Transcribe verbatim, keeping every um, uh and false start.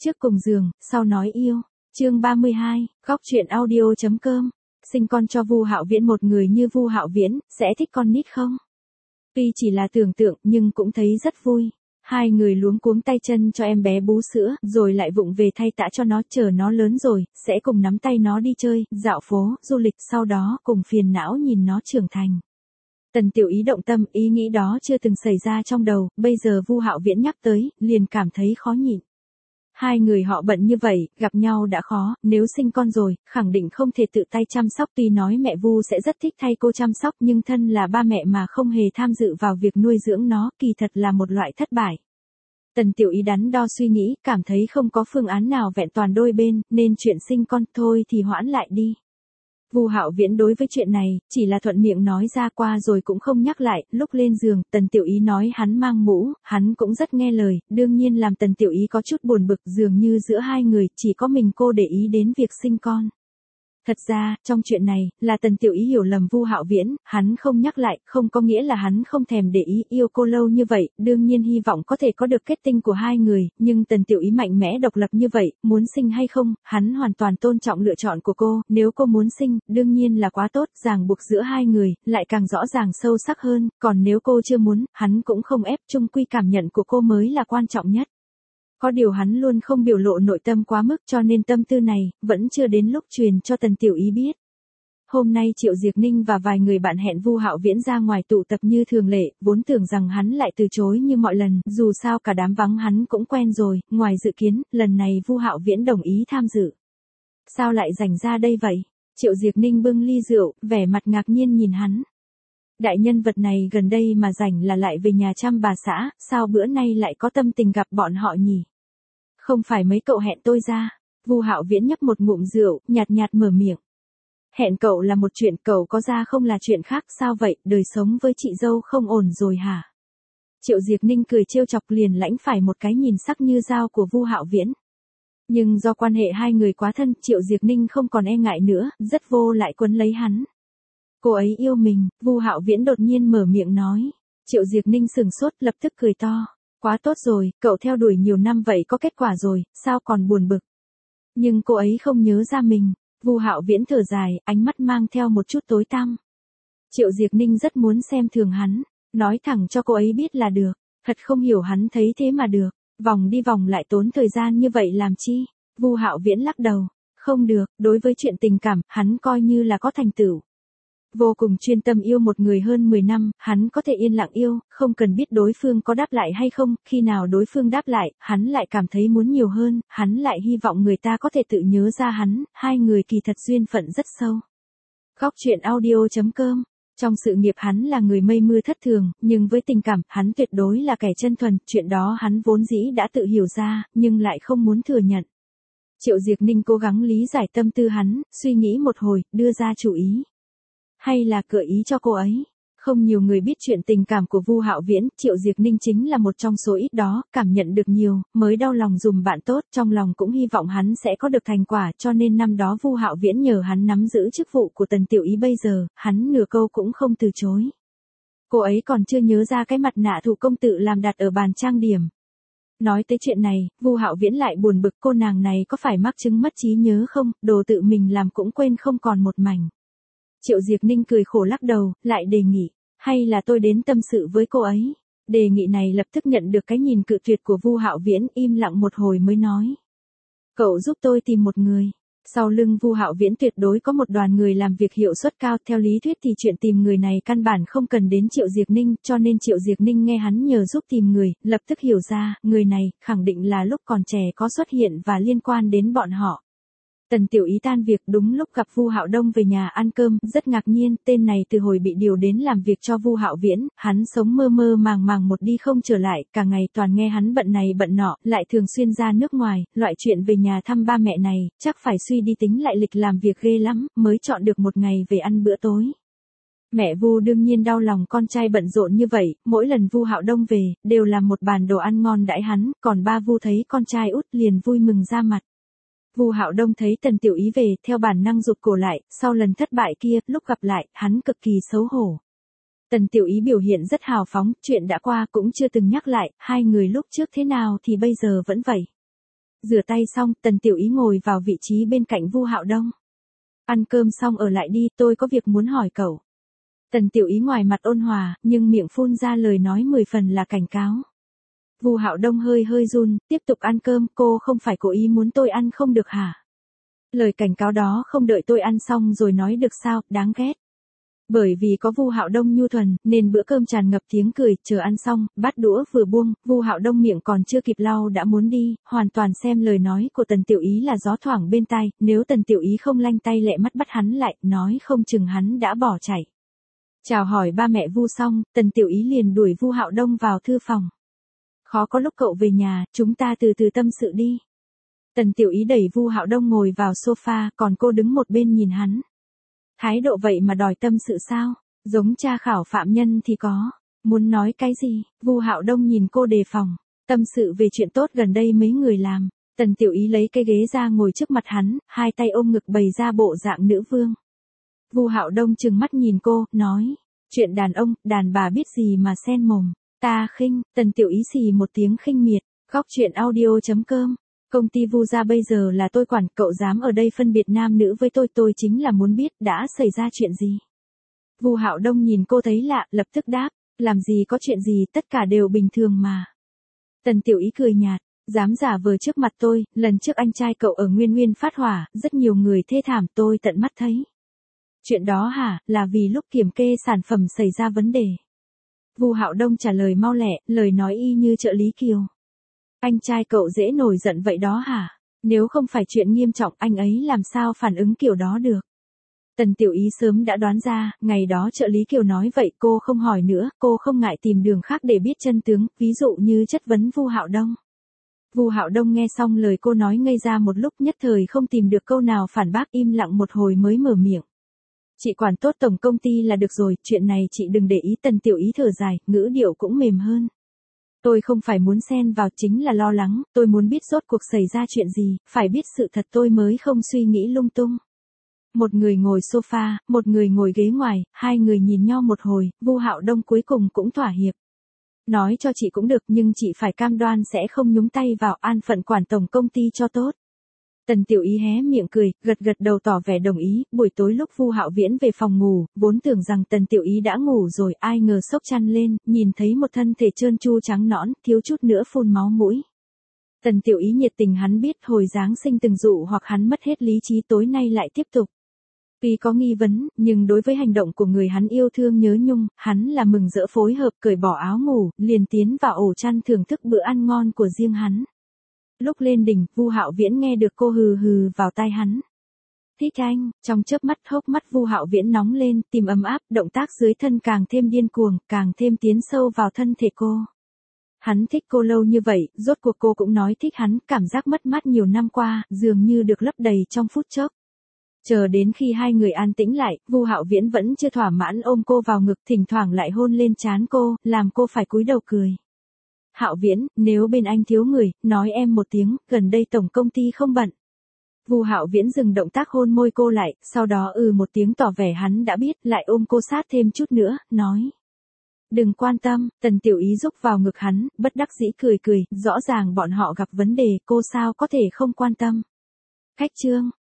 Trước cùng giường, sau nói yêu. Chương ba mươi hai, góc truyện audio.com. Sinh con cho Vu Hạo Viễn, một người như Vu Hạo Viễn sẽ thích con nít không? Tuy chỉ là tưởng tượng nhưng cũng thấy rất vui. Hai người luống cuống tay chân cho em bé bú sữa, rồi lại vụng về thay tã cho nó, chờ nó lớn rồi, sẽ cùng nắm tay nó đi chơi, dạo phố, du lịch, sau đó cùng phiền não nhìn nó trưởng thành. Tần Tiểu Ý động tâm, ý nghĩ đó chưa từng xảy ra trong đầu, bây giờ Vu Hạo Viễn nhắc tới, liền cảm thấy khó nhịn. Hai người họ bận như vậy, gặp nhau đã khó, nếu sinh con rồi, khẳng định không thể tự tay chăm sóc. Tuy nói mẹ Vu sẽ rất thích thay cô chăm sóc, nhưng thân là ba mẹ mà không hề tham dự vào việc nuôi dưỡng nó, kỳ thật là một loại thất bại. Tần Tiểu Ý đắn đo suy nghĩ, cảm thấy không có phương án nào vẹn toàn đôi bên, nên chuyện sinh con thôi thì hoãn lại đi. Vu Hạo Viễn đối với chuyện này, chỉ là thuận miệng nói ra qua rồi cũng không nhắc lại. Lúc lên giường, Tần Tiểu Ý nói hắn mang mũ, hắn cũng rất nghe lời, đương nhiên làm Tần Tiểu Ý có chút buồn bực, dường như giữa hai người, chỉ có mình cô để ý đến việc sinh con. Thật ra, trong chuyện này, là Tần Tiểu Ý hiểu lầm Vu Hạo Viễn, hắn không nhắc lại, không có nghĩa là hắn không thèm để ý, yêu cô lâu như vậy, đương nhiên hy vọng có thể có được kết tinh của hai người, nhưng Tần Tiểu Ý mạnh mẽ độc lập như vậy, muốn sinh hay không, hắn hoàn toàn tôn trọng lựa chọn của cô, nếu cô muốn sinh, đương nhiên là quá tốt, ràng buộc giữa hai người, lại càng rõ ràng sâu sắc hơn, còn nếu cô chưa muốn, hắn cũng không ép, chung quy cảm nhận của cô mới là quan trọng nhất. Có điều hắn luôn không biểu lộ nội tâm quá mức, cho nên tâm tư này, vẫn chưa đến lúc truyền cho Tần Tiểu Ý biết. Hôm nay Triệu Diệc Ninh và vài người bạn hẹn Vu Hạo Viễn ra ngoài tụ tập như thường lệ, vốn tưởng rằng hắn lại từ chối như mọi lần, dù sao cả đám vắng hắn cũng quen rồi, ngoài dự kiến, lần này Vu Hạo Viễn đồng ý tham dự. Sao lại rảnh ra đây vậy? Triệu Diệc Ninh bưng ly rượu, vẻ mặt ngạc nhiên nhìn hắn. Đại nhân vật này gần đây mà rảnh là lại về nhà chăm bà xã, sao bữa nay lại có tâm tình gặp bọn họ nhỉ? Không phải mấy cậu hẹn tôi ra. Vu Hạo Viễn nhấp một ngụm rượu, nhạt nhạt mở miệng. Hẹn cậu là một chuyện, cậu có ra không là chuyện khác, sao vậy, đời sống với chị dâu không ổn rồi hả? Triệu Diệc Ninh cười trêu chọc, liền lãnh phải một cái nhìn sắc như dao của Vu Hạo Viễn. Nhưng do quan hệ hai người quá thân, Triệu Diệc Ninh không còn e ngại nữa, rất vô lại quấn lấy hắn. Cô ấy yêu mình, Vu Hạo Viễn đột nhiên mở miệng nói. Triệu Diệc Ninh sừng sốt, lập tức cười to. Quá tốt rồi, cậu theo đuổi nhiều năm vậy có kết quả rồi, sao còn buồn bực? Nhưng cô ấy không nhớ ra mình. Vu Hạo Viễn thở dài, ánh mắt mang theo một chút tối tăm. Triệu Diệc Ninh rất muốn xem thường hắn, nói thẳng cho cô ấy biết là được, thật không hiểu hắn thấy thế mà được, vòng đi vòng lại tốn thời gian như vậy làm chi? Vu Hạo Viễn lắc đầu, không được, đối với chuyện tình cảm, hắn coi như là có thành tựu. Vô cùng chuyên tâm yêu một người hơn mười năm, hắn có thể yên lặng yêu, không cần biết đối phương có đáp lại hay không, khi nào đối phương đáp lại, hắn lại cảm thấy muốn nhiều hơn, hắn lại hy vọng người ta có thể tự nhớ ra hắn, hai người kỳ thật duyên phận rất sâu. Góc truyện audio.com. Trong sự nghiệp hắn là người mây mưa thất thường, nhưng với tình cảm, hắn tuyệt đối là kẻ chân thuần, chuyện đó hắn vốn dĩ đã tự hiểu ra, nhưng lại không muốn thừa nhận. Triệu Diệc Ninh cố gắng lý giải tâm tư hắn, suy nghĩ một hồi, đưa ra chủ ý. Hay là gợi ý cho cô ấy. Không nhiều người biết chuyện tình cảm của Vu Hạo Viễn, Triệu Diệc Ninh chính là một trong số ít đó, cảm nhận được nhiều, mới đau lòng dùm bạn tốt, trong lòng cũng hy vọng hắn sẽ có được thành quả, cho nên năm đó Vu Hạo Viễn nhờ hắn nắm giữ chức vụ của Tần Tiểu Ý, bây giờ, hắn nửa câu cũng không từ chối. Cô ấy còn chưa nhớ ra cái mặt nạ thủ công tự làm đặt ở bàn trang điểm. Nói tới chuyện này, Vu Hạo Viễn lại buồn bực, cô nàng này có phải mắc chứng mất trí nhớ không, đồ tự mình làm cũng quên không còn một mảnh. Triệu Diệc Ninh cười khổ lắc đầu, lại đề nghị, hay là tôi đến tâm sự với cô ấy. Đề nghị này lập tức nhận được cái nhìn cự tuyệt của Vu Hạo Viễn, im lặng một hồi mới nói. Cậu giúp tôi tìm một người. Sau lưng Vu Hạo Viễn tuyệt đối có một đoàn người làm việc hiệu suất cao, theo lý thuyết thì chuyện tìm người này căn bản không cần đến Triệu Diệc Ninh, cho nên Triệu Diệc Ninh nghe hắn nhờ giúp tìm người, lập tức hiểu ra, người này, khẳng định là lúc còn trẻ có xuất hiện và liên quan đến bọn họ. Tần Tiểu Ý tan việc đúng lúc gặp Vu Hạo Đông về nhà ăn cơm, rất ngạc nhiên, tên này từ hồi bị điều đến làm việc cho Vu Hạo Viễn, hắn sống mơ mơ màng màng một đi không trở lại, cả ngày toàn nghe hắn bận này bận nọ, lại thường xuyên ra nước ngoài, loại chuyện về nhà thăm ba mẹ này, chắc phải suy đi tính lại lịch làm việc ghê lắm, mới chọn được một ngày về ăn bữa tối. Mẹ Vu đương nhiên đau lòng con trai bận rộn như vậy, mỗi lần Vu Hạo Đông về, đều làm một bàn đồ ăn ngon đãi hắn, còn ba Vu thấy con trai út liền vui mừng ra mặt. Vu Hạo Đông thấy Tần Tiểu Ý về, theo bản năng rụt cổ lại, sau lần thất bại kia, lúc gặp lại, hắn cực kỳ xấu hổ. Tần Tiểu Ý biểu hiện rất hào phóng, chuyện đã qua cũng chưa từng nhắc lại, hai người lúc trước thế nào thì bây giờ vẫn vậy. rửa tay xong, Tần Tiểu Ý ngồi vào vị trí bên cạnh Vu Hạo Đông. Ăn cơm xong ở lại đi, tôi có việc muốn hỏi cậu. Tần Tiểu Ý ngoài mặt ôn hòa, nhưng miệng phun ra lời nói mười phần là cảnh cáo. Vu Hạo Đông hơi hơi run, tiếp tục ăn cơm, cô không phải cố ý muốn tôi ăn không được hả? Lời cảnh cáo đó không đợi tôi ăn xong rồi nói được sao, đáng ghét. Bởi vì có Vu Hạo Đông nhu thuần, nên bữa cơm tràn ngập tiếng cười, chờ ăn xong, bát đũa vừa buông, Vu Hạo Đông miệng còn chưa kịp lau đã muốn đi, hoàn toàn xem lời nói của Tần Tiểu Ý là gió thoảng bên tai, nếu Tần Tiểu Ý không lanh tay lẹ mắt bắt hắn lại, nói không chừng hắn đã bỏ chạy. Chào hỏi ba mẹ Vu xong, Tần Tiểu Ý liền đuổi Vu Hạo Đông vào thư phòng. Khó có lúc cậu về nhà, chúng ta từ từ tâm sự đi. Tần Tiểu Ý đẩy Vu Hạo Đông ngồi vào sofa, còn cô đứng một bên nhìn hắn. Thái độ vậy mà đòi tâm sự sao? Giống tra khảo phạm nhân thì có. Muốn nói cái gì? Vu Hạo Đông nhìn cô đề phòng. Tâm sự về chuyện tốt gần đây mấy người làm. Tần Tiểu Ý lấy cái ghế ra ngồi trước mặt hắn, hai tay ôm ngực bày ra bộ dạng nữ vương. Vu Hạo Đông trừng mắt nhìn cô, nói. Chuyện đàn ông, đàn bà biết gì mà xen mồm. Ta khinh, Tần Tiểu Ý xì một tiếng khinh miệt. Góc chuyện audio chấm com. Công ty Vu gia bây giờ là tôi quản, cậu dám ở đây phân biệt nam nữ với tôi, tôi chính là muốn biết đã xảy ra chuyện gì. Vu Hạo Đông nhìn cô thấy lạ, lập tức đáp, làm gì có chuyện gì, tất cả đều bình thường mà. Tần Tiểu Ý cười nhạt, dám giả vờ trước mặt tôi, lần trước anh trai cậu ở Nguyên Nguyên phát hỏa, rất nhiều người thê thảm, tôi tận mắt thấy. Chuyện đó hả, là vì lúc kiểm kê sản phẩm xảy ra vấn đề. Vu Hạo Đông trả lời mau lẹ, lời nói y như trợ lý Kiều. Anh trai cậu dễ nổi giận vậy đó hả? Nếu không phải chuyện nghiêm trọng anh ấy làm sao phản ứng kiểu đó được? Tần Tiểu Ý sớm đã đoán ra, ngày đó trợ lý Kiều nói vậy cô không hỏi nữa, cô không ngại tìm đường khác để biết chân tướng, ví dụ như chất vấn Vu Hạo Đông. Vu Hạo Đông nghe xong lời cô nói ngây ra một lúc, nhất thời không tìm được câu nào phản bác, im lặng một hồi mới mở miệng. Chị quản tốt tổng công ty là được rồi, chuyện này chị đừng để ý. Tần Tiểu Ý thở dài, ngữ điệu cũng mềm hơn. Tôi không phải muốn xen vào, chính là lo lắng, tôi muốn biết rốt cuộc xảy ra chuyện gì, phải biết sự thật tôi mới không suy nghĩ lung tung. Một người ngồi sofa, một người ngồi ghế ngoài, hai người nhìn nhau một hồi, Vu Hạo Đông cuối cùng cũng thỏa hiệp. Nói cho chị cũng được, nhưng chị phải cam đoan sẽ không nhúng tay vào, an phận quản tổng công ty cho tốt. Tần Tiểu Ý hé miệng cười, gật gật đầu tỏ vẻ đồng ý. Buổi tối lúc Vu Hạo Viễn về phòng ngủ, vốn tưởng rằng Tần Tiểu Ý đã ngủ rồi, ai ngờ xốc chăn lên, nhìn thấy một thân thể trơn tru trắng nõn, thiếu chút nữa phun máu mũi. Tần Tiểu Ý nhiệt tình hắn biết, hồi Giáng sinh từng dụ hoặc hắn mất hết lý trí, tối nay lại tiếp tục. Tuy có nghi vấn, nhưng đối với hành động của người hắn yêu thương nhớ nhung, hắn là mừng rỡ phối hợp, cởi bỏ áo ngủ, liền tiến vào ổ chăn thưởng thức bữa ăn ngon của riêng hắn. Lúc lên đỉnh, Vu Hạo Viễn nghe được cô hừ hừ vào tai hắn. Thích anh, trong chớp mắt hốc mắt Vu Hạo Viễn nóng lên, tìm ấm áp, động tác dưới thân càng thêm điên cuồng, càng thêm tiến sâu vào thân thể cô. Hắn thích cô lâu như vậy, rốt cuộc cô cũng nói thích hắn, cảm giác mất mát nhiều năm qua, dường như được lấp đầy trong phút chốc. Chờ đến khi hai người an tĩnh lại, Vu Hạo Viễn vẫn chưa thỏa mãn ôm cô vào ngực, thỉnh thoảng lại hôn lên trán cô, làm cô phải cúi đầu cười. Hạo Viễn, nếu bên anh thiếu người, nói em một tiếng, gần đây tổng công ty không bận. Vu Hạo Viễn dừng động tác hôn môi cô lại, sau đó ừ một tiếng tỏ vẻ hắn đã biết, lại ôm cô sát thêm chút nữa, nói. Đừng quan tâm. Tần Tiểu Ý rúc vào ngực hắn, bất đắc dĩ cười cười, rõ ràng bọn họ gặp vấn đề, cô sao có thể không quan tâm. Khách trương,